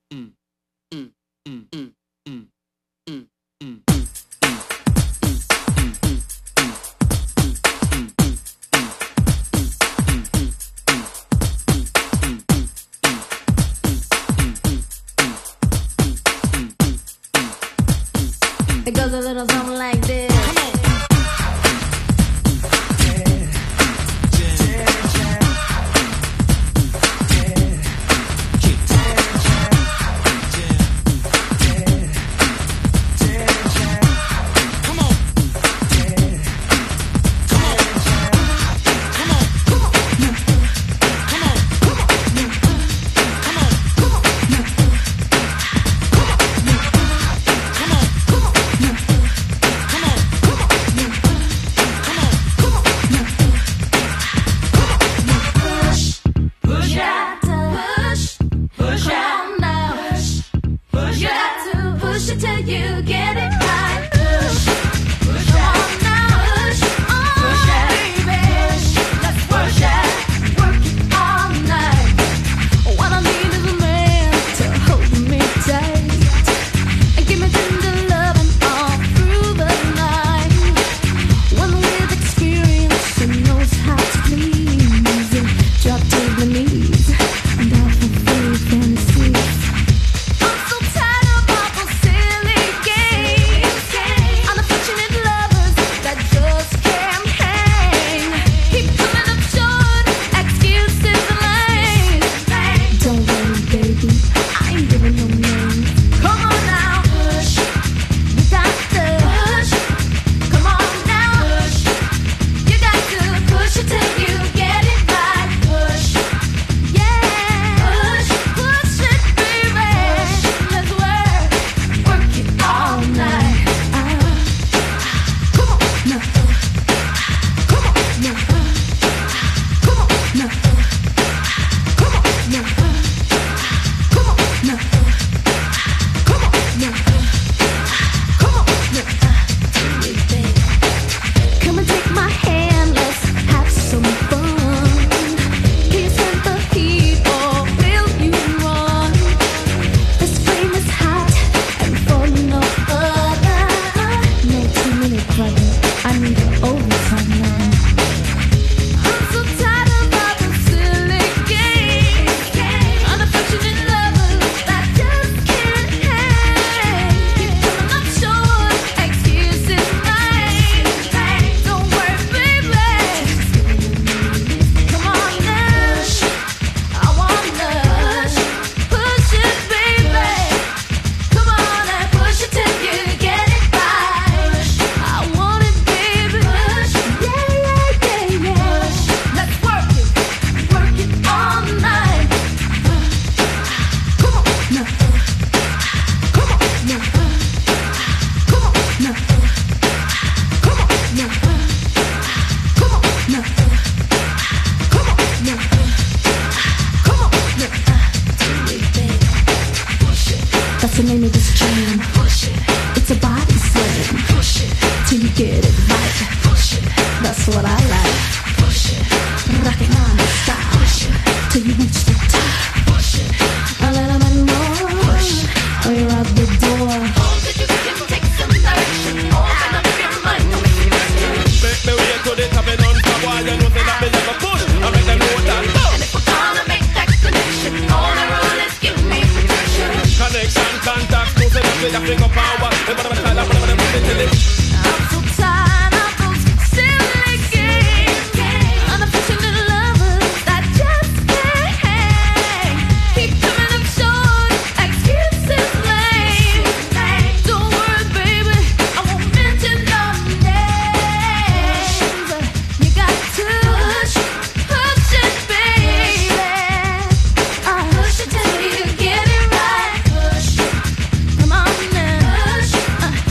It goes a little something like this. That's the name of this jam. It's a body slam. Till you get it right. That's what I like. Rock it non-stop. Till you reach the top. A little bit more. Or you're out the door. Take some direction. Open up your mind. Make me way to the top and on top. Why you know that me never push? I make them know that. And if we're gonna make that connection, all the rule is give me protection. Connection, contact, no say that we have bring up power. I'm so tired of those silly games. Unofficial lovers that just can't hang. Keep coming up short, excuses lame. Don't worry, baby, I won't mention no names. You got to push it, baby. Push it till you get it right. Come on now.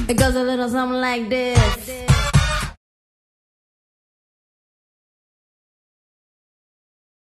It goes a little something like this.